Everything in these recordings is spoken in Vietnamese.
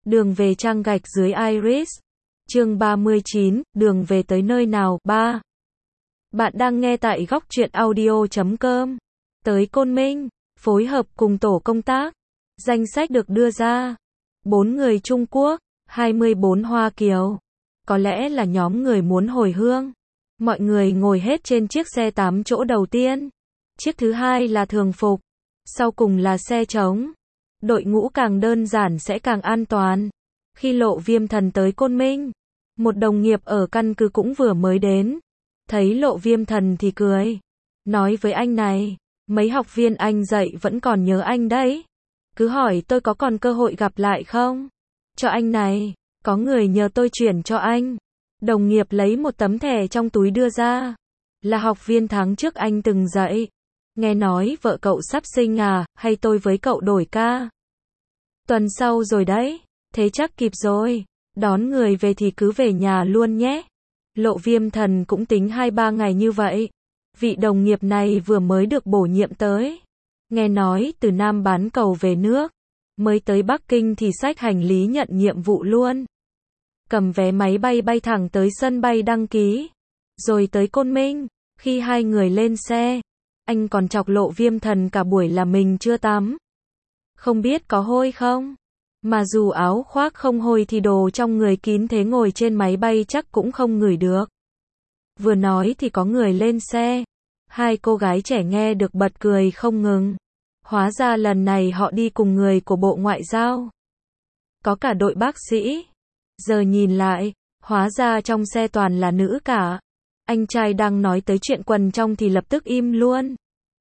Đường về trang gạch dưới Iris. Chương 39, đường về tới nơi nào? 3. Bạn đang nghe tại góc truyện audio.com. Tới Côn Minh, phối hợp cùng tổ công tác. Danh sách được đưa ra. 4 người Trung Quốc, 24 Hoa Kiều. Có lẽ là nhóm người muốn hồi hương. Mọi người ngồi hết trên chiếc xe 8 chỗ đầu tiên. Chiếc thứ hai là thường phục. Sau cùng là xe trống. Đội ngũ càng đơn giản sẽ càng an toàn. Khi Lộ Viêm Thần tới Côn Minh, một đồng nghiệp ở căn cứ cũng vừa mới đến. Thấy Lộ Viêm Thần thì cười. Nói với anh này, mấy học viên anh dạy vẫn còn nhớ anh đấy. Cứ hỏi tôi có còn cơ hội gặp lại không? Cho anh này, có người nhờ tôi chuyển cho anh. Đồng nghiệp lấy một tấm thẻ trong túi đưa ra. Là học viên tháng trước anh từng dạy. Nghe nói vợ cậu sắp sinh à, hay tôi với cậu đổi ca? Tuần sau rồi đấy, thế chắc kịp rồi. Đón người về thì cứ về nhà luôn nhé. Lộ Viêm Thần cũng tính 2-3 ngày như vậy. Vị đồng nghiệp này vừa mới được bổ nhiệm tới. Nghe nói từ Nam bán cầu về nước. Mới tới Bắc Kinh thì xách hành lý nhận nhiệm vụ luôn. Cầm vé máy bay bay thẳng tới sân bay đăng ký. Rồi tới Côn Minh. Khi hai người lên xe, anh còn chọc Lộ Viêm Thần cả buổi là mình chưa tắm. Không biết có hôi không? Mà dù áo khoác không hôi thì đồ trong người kín thế ngồi trên máy bay chắc cũng không ngửi được. Vừa nói thì có người lên xe. Hai cô gái trẻ nghe được bật cười không ngừng. Hóa ra lần này họ đi cùng người của Bộ Ngoại giao. Có cả đội bác sĩ. Giờ nhìn lại, hóa ra trong xe toàn là nữ cả. Anh trai đang nói tới chuyện quần trong thì lập tức im luôn.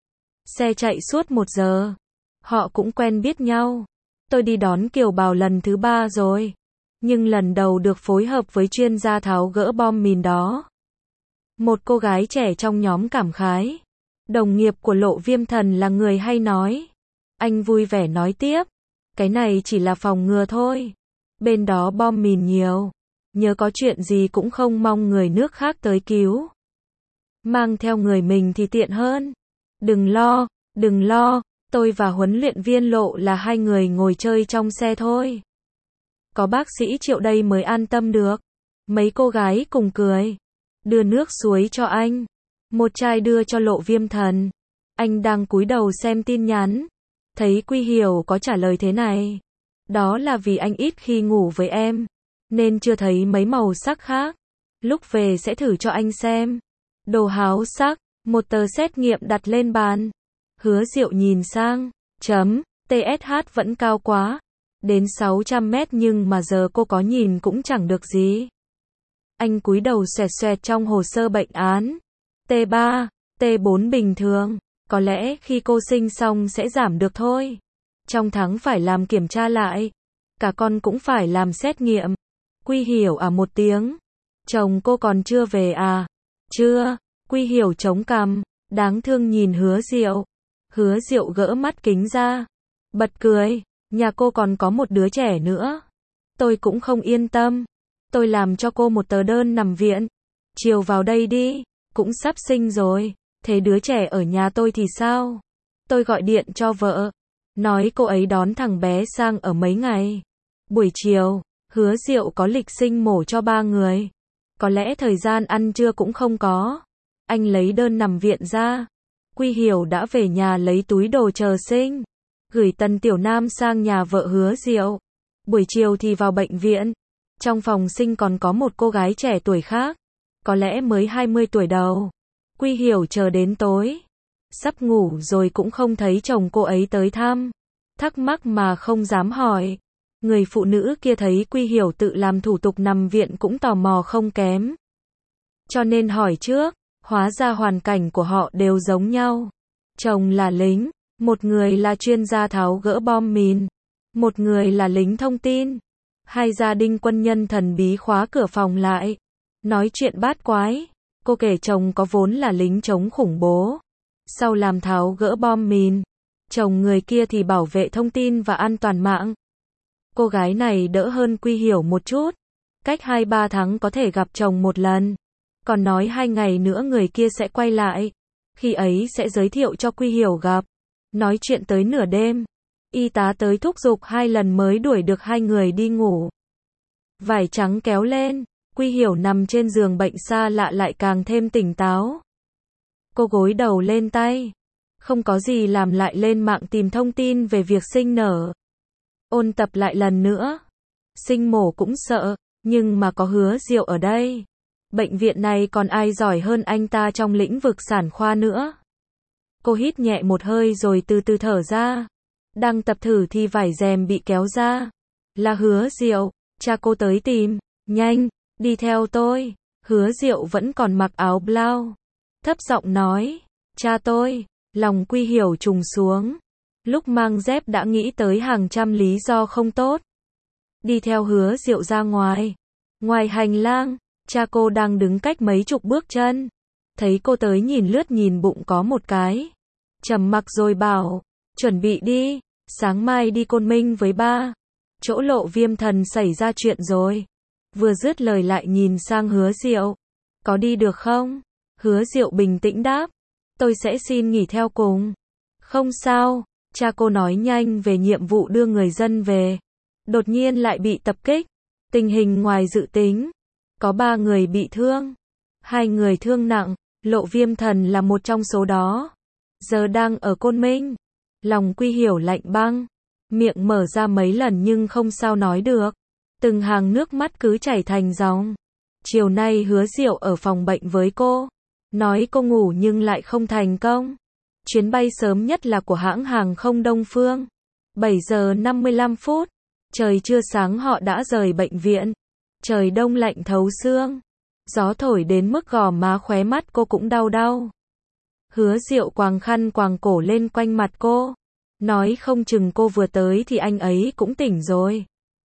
Xe chạy suốt 1 giờ. Họ cũng quen biết nhau. Tôi đi đón kiều bào lần thứ 3 rồi. Nhưng lần đầu được phối hợp với chuyên gia tháo gỡ bom mìn đó. Một cô gái trẻ trong nhóm cảm khái. Đồng nghiệp của Lộ Viêm Thần là người hay nói. Anh vui vẻ nói tiếp. Cái này chỉ là phòng ngừa thôi. Bên đó bom mìn nhiều. Nhớ có chuyện gì cũng không mong người nước khác tới cứu. Mang theo người mình thì tiện hơn. Đừng lo. Tôi và huấn luyện viên Lộ là 2 người ngồi chơi trong xe thôi. Có bác sĩ Triệu đây mới an tâm được. Mấy cô gái cùng cười. Đưa nước suối cho anh. Một chai đưa cho Lộ Viêm Thần. Anh đang cúi đầu xem tin nhắn. Thấy Quy Hiểu có trả lời thế này. Đó là vì anh ít khi ngủ với em. Nên chưa thấy mấy màu sắc khác. Lúc về sẽ thử cho anh xem. Đồ háo sắc. Một tờ xét nghiệm đặt lên bàn. Hứa Diệu nhìn sang. TSH vẫn cao quá. Đến 600 mét nhưng mà giờ cô có nhìn cũng chẳng được gì. Anh cúi đầu xoẹt xoẹt trong hồ sơ bệnh án. T3, T4 bình thường. Có lẽ khi cô sinh xong sẽ giảm được thôi. Trong tháng phải làm kiểm tra lại. Cả con cũng phải làm xét nghiệm. Quy Hiểu à một tiếng. Chồng cô còn chưa về à? Chưa. Quy Hiểu chống cằm. Đáng thương nhìn Hứa Diệu. Hứa Diệu gỡ mắt kính ra. Bật cười. Nhà cô còn có một đứa trẻ nữa. Tôi cũng không yên tâm. Tôi làm cho cô một tờ đơn nằm viện. Chiều vào đây đi. Cũng sắp sinh rồi. Thế đứa trẻ ở nhà tôi thì sao? Tôi gọi điện cho vợ. Nói cô ấy đón thằng bé sang ở mấy ngày. Buổi chiều, Hứa Diệu có lịch sinh mổ cho 3 người. Có lẽ thời gian ăn trưa cũng không có. Anh lấy đơn nằm viện ra. Quy Hiểu đã về nhà lấy túi đồ chờ sinh. Gửi Tần Tiểu Nam sang nhà vợ Hứa Diệu. Buổi chiều thì vào bệnh viện. Trong phòng sinh còn có một cô gái trẻ tuổi khác. Có lẽ mới 20 tuổi đầu. Quy Hiểu chờ đến tối. Sắp ngủ rồi cũng không thấy chồng cô ấy tới thăm. Thắc mắc mà không dám hỏi. Người phụ nữ kia thấy Quy Hiểu tự làm thủ tục nằm viện cũng tò mò không kém. Cho nên hỏi trước. Hóa ra hoàn cảnh của họ đều giống nhau. Chồng là lính. Một người là chuyên gia tháo gỡ bom mìn. Một người là lính thông tin. Hai gia đình quân nhân thần bí khóa cửa phòng lại. Nói chuyện bát quái. Cô kể chồng có vốn là lính chống khủng bố. Sau làm tháo gỡ bom mìn. Chồng người kia thì bảo vệ thông tin và an toàn mạng. Cô gái này đỡ hơn Quy Hiểu một chút. Cách 2-3 tháng có thể gặp chồng một lần. Còn nói 2 ngày nữa người kia sẽ quay lại. Khi ấy sẽ giới thiệu cho Quy Hiểu gặp. Nói chuyện tới nửa đêm. Y tá tới thúc giục 2 lần mới đuổi được 2 người đi ngủ. Vải trắng kéo lên, Quy Hiểu nằm trên giường bệnh xa lạ lại càng thêm tỉnh táo. Cô gối đầu lên tay. Không có gì làm lại lên mạng tìm thông tin về việc sinh nở. Ôn tập lại lần nữa. Sinh mổ cũng sợ, nhưng mà có Hứa Diệu ở đây. Bệnh viện này còn ai giỏi hơn anh ta trong lĩnh vực sản khoa nữa. Cô hít nhẹ một hơi rồi từ từ thở ra. Đang tập thử thì vải rèm bị kéo ra. Là Hứa Diệu, cha cô tới tìm. Nhanh, đi theo tôi. Hứa Diệu vẫn còn mặc áo blau. Thấp giọng nói, cha tôi. Lòng Quy Hiểu trùng xuống. Lúc mang dép đã nghĩ tới hàng trăm lý do không tốt. Đi theo Hứa Diệu ra ngoài. Ngoài hành lang, cha cô đang đứng cách mấy chục bước chân. Thấy cô tới nhìn lướt nhìn bụng có một cái. Trầm mặc rồi bảo, chuẩn bị đi, sáng mai đi Côn Minh với ba. Chỗ Lộ Viêm Thần xảy ra chuyện rồi. Vừa dứt lời lại nhìn sang Hứa Diệu. Có đi được không? Hứa Diệu bình tĩnh đáp. Tôi sẽ xin nghỉ theo cùng. Không sao, cha cô nói nhanh về nhiệm vụ đưa người dân về. Đột nhiên lại bị tập kích. Tình hình ngoài dự tính. Có 3 người bị thương. 2 người thương nặng, Lộ Viêm Thần là một trong số đó. Giờ đang ở Côn Minh. Lòng Quy Hiểu lạnh băng. Miệng mở ra mấy lần nhưng không sao nói được. Từng hàng nước mắt cứ chảy thành dòng. Chiều nay Hứa Diệu ở phòng bệnh với cô. Nói cô ngủ nhưng lại không thành công. Chuyến bay sớm nhất là của hãng hàng không Đông Phương. 7 giờ 55 phút. Trời chưa sáng họ đã rời bệnh viện. Trời đông lạnh thấu xương. Gió thổi đến mức gò má khóe mắt cô cũng đau đau. Hứa Diệu quàng khăn quàng cổ lên quanh mặt cô. Nói không chừng cô vừa tới thì anh ấy cũng tỉnh rồi.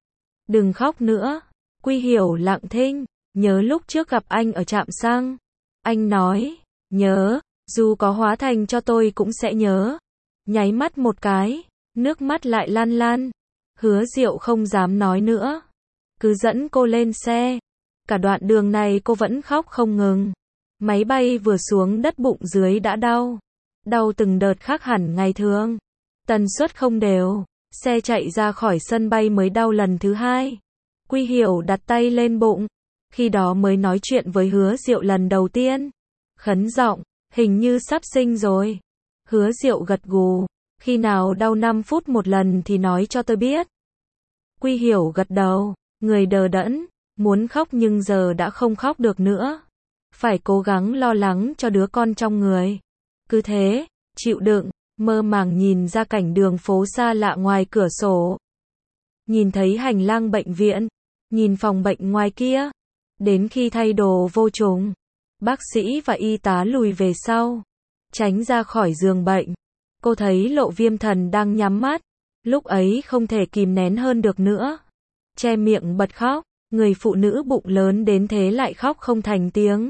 Đừng khóc nữa. Quy Hiểu lặng thinh. Nhớ lúc trước gặp anh ở trạm xăng. Anh nói, nhớ, dù có hóa thành cho tôi cũng sẽ nhớ. Nháy mắt một cái, nước mắt lại lan lan. Hứa Diệu không dám nói nữa. Cứ dẫn cô lên xe. Cả đoạn đường này cô vẫn khóc không ngừng. Máy bay vừa xuống đất bụng dưới đã đau. Đau từng đợt khác hẳn ngày thường. Tần suất không đều. Xe chạy ra khỏi sân bay mới đau lần thứ 2. Quy Hiểu đặt tay lên bụng. Khi đó mới nói chuyện với Hứa Diệu lần đầu tiên. Khấn giọng, hình như sắp sinh rồi. Hứa Diệu gật gù. Khi nào đau 5 phút một lần thì nói cho tôi biết. Quy Hiểu gật đầu. Người đờ đẫn. Muốn khóc nhưng giờ đã không khóc được nữa. Phải cố gắng lo lắng cho đứa con trong người. Cứ thế, chịu đựng, mơ màng nhìn ra cảnh đường phố xa lạ ngoài cửa sổ. Nhìn thấy hành lang bệnh viện. Nhìn phòng bệnh ngoài kia. Đến khi thay đồ vô trùng, bác sĩ và y tá lùi về sau, tránh ra khỏi giường bệnh. Cô thấy Lộ Viêm Thần đang nhắm mắt, lúc ấy không thể kìm nén hơn được nữa. Che miệng bật khóc, người phụ nữ bụng lớn đến thế lại khóc không thành tiếng.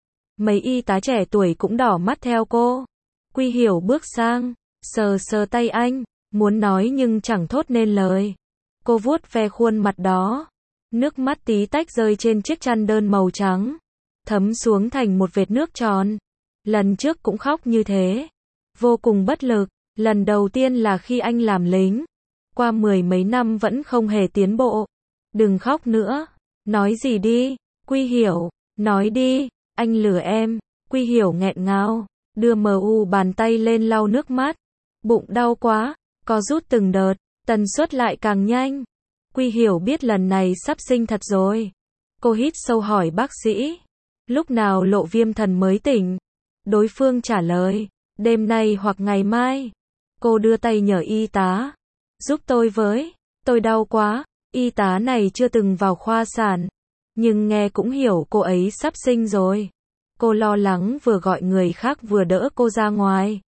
Mấy y tá trẻ tuổi cũng đỏ mắt theo cô. Quy Hiểu bước sang, sờ sờ tay anh, muốn nói nhưng chẳng thốt nên lời. Cô vuốt ve khuôn mặt đó. Nước mắt tí tách rơi trên chiếc chăn đơn màu trắng. Thấm xuống thành một vệt nước tròn. Lần trước cũng khóc như thế. Vô cùng bất lực. Lần đầu tiên là khi anh làm lính. Qua 10 mấy năm vẫn không hề tiến bộ. Đừng khóc nữa. Nói gì đi. Quy Hiểu. Nói đi. Anh lừa em. Quy Hiểu nghẹn ngào. Đưa bàn tay lên lau nước mắt. Bụng đau quá. Co rút từng đợt. Tần suất lại càng nhanh. Quy Hiểu biết lần này sắp sinh thật rồi. Cô hít sâu hỏi bác sĩ. Lúc nào Lộ Viêm Thần mới tỉnh? Đối phương trả lời. Đêm nay hoặc ngày mai. Cô đưa tay nhờ y tá. Giúp tôi với. Tôi đau quá. Y tá này chưa từng vào khoa sản. Nhưng nghe cũng hiểu cô ấy sắp sinh rồi. Cô lo lắng vừa gọi người khác vừa đỡ cô ra ngoài.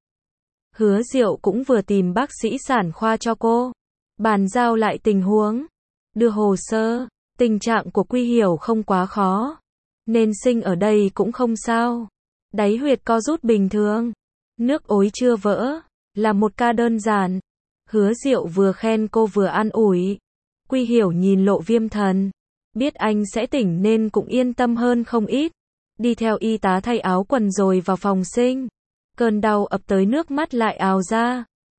Hứa Diệu cũng vừa tìm bác sĩ sản khoa cho cô. Bàn giao lại tình huống. Đưa hồ sơ. Tình trạng của Quy Hiểu không quá khó. Nên sinh ở đây cũng không sao. Đáy huyệt co rút bình thường. Nước ối chưa vỡ. Là một ca đơn giản. Hứa Diệu vừa khen cô vừa an ủi. Quy Hiểu nhìn Lộ Viêm Thần. Biết anh sẽ tỉnh nên cũng yên tâm hơn không ít. Đi theo y tá thay áo quần rồi vào phòng sinh. Cơn đau ập tới nước mắt lại ào ra.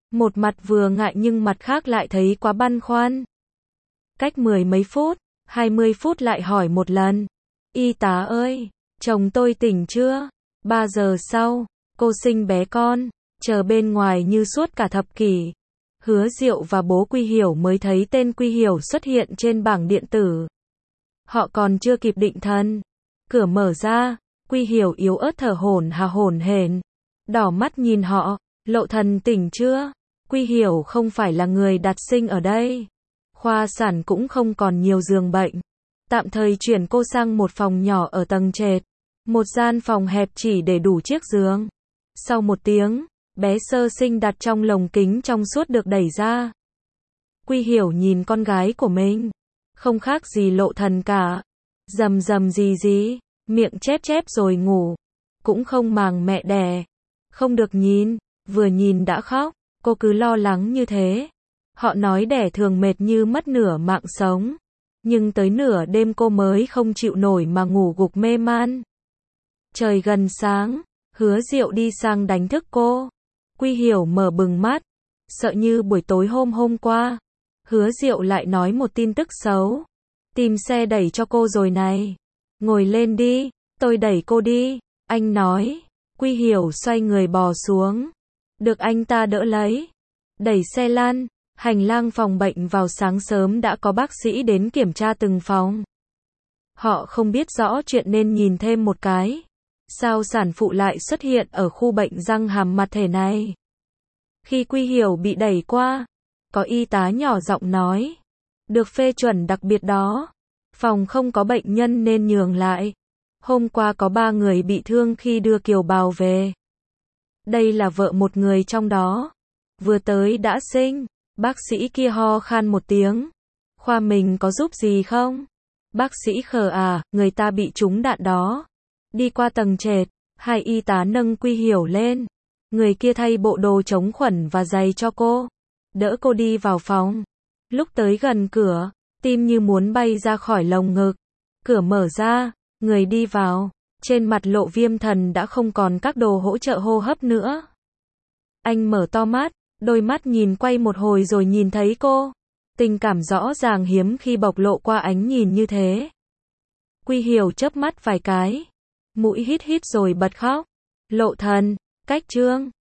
Một mặt vừa ngại nhưng mặt khác lại thấy quá băn khoăn. Cách 10 mấy phút, 20 phút lại hỏi một lần. Y tá ơi, chồng tôi tỉnh chưa? 3 giờ sau, cô sinh bé con, chờ bên ngoài như suốt cả thập kỷ. Hứa Diệu và bố Quy Hiểu mới thấy tên Quy Hiểu xuất hiện trên bảng điện tử. Họ còn chưa kịp định thần. Cửa mở ra, Quy Hiểu yếu ớt thở hổn hển, đỏ mắt nhìn họ, Lộ Thần tỉnh chưa? Quy Hiểu không phải là người đặt sinh ở đây. Khoa sản cũng không còn nhiều giường bệnh. Tạm thời chuyển cô sang một phòng nhỏ ở tầng trệt. Một gian phòng hẹp chỉ để đủ chiếc giường. Sau 1 tiếng, bé sơ sinh đặt trong lồng kính trong suốt được đẩy ra. Quy Hiểu nhìn con gái của mình. Không khác gì Lộ Thần cả. Rầm rầm gì, miệng chép rồi ngủ. Cũng không màng mẹ đẻ. Không được nhìn, vừa nhìn đã khóc. Cô cứ lo lắng như thế. Họ nói đẻ thường mệt như mất nửa mạng sống. Nhưng tới nửa đêm cô mới không chịu nổi mà ngủ gục mê man. Trời gần sáng, Hứa Diệu đi sang đánh thức cô. Quy Hiểu mở bừng mắt, sợ như buổi tối hôm qua. Hứa Diệu lại nói một tin tức xấu. Tìm xe đẩy cho cô rồi này. Ngồi lên đi, tôi đẩy cô đi, anh nói. Quy Hiểu xoay người bò xuống. Được anh ta đỡ lấy. Đẩy xe lăn. Hành lang phòng bệnh vào sáng sớm đã có bác sĩ đến kiểm tra từng phòng. Họ không biết rõ chuyện nên nhìn thêm một cái. Sao sản phụ lại xuất hiện ở khu bệnh răng hàm mặt thể này? Khi Quy Hiểu bị đẩy qua, có y tá nhỏ giọng nói. Được phê chuẩn đặc biệt đó. Phòng không có bệnh nhân nên nhường lại. Hôm qua có 3 người bị thương khi đưa kiều bào về. Đây là vợ một người trong đó. Vừa tới đã sinh. Bác sĩ kia ho khan một tiếng. Khoa mình có giúp gì không? Bác sĩ khờ à, người ta bị trúng đạn đó. Đi qua tầng trệt, 2 y tá nâng Quy Hiểu lên. Người kia thay bộ đồ chống khuẩn và giày cho cô. Đỡ cô đi vào phòng. Lúc tới gần cửa, tim như muốn bay ra khỏi lồng ngực. Cửa mở ra, người đi vào. Trên mặt Lộ Viêm Thần đã không còn các đồ hỗ trợ hô hấp nữa. Anh mở to mắt. Đôi mắt nhìn quay một hồi rồi nhìn thấy cô. Tình cảm rõ ràng hiếm khi bộc lộ qua ánh nhìn như thế. Quy Hiểu chớp mắt vài cái. Mũi hít rồi bật khóc. Lộ Thần, cách chương.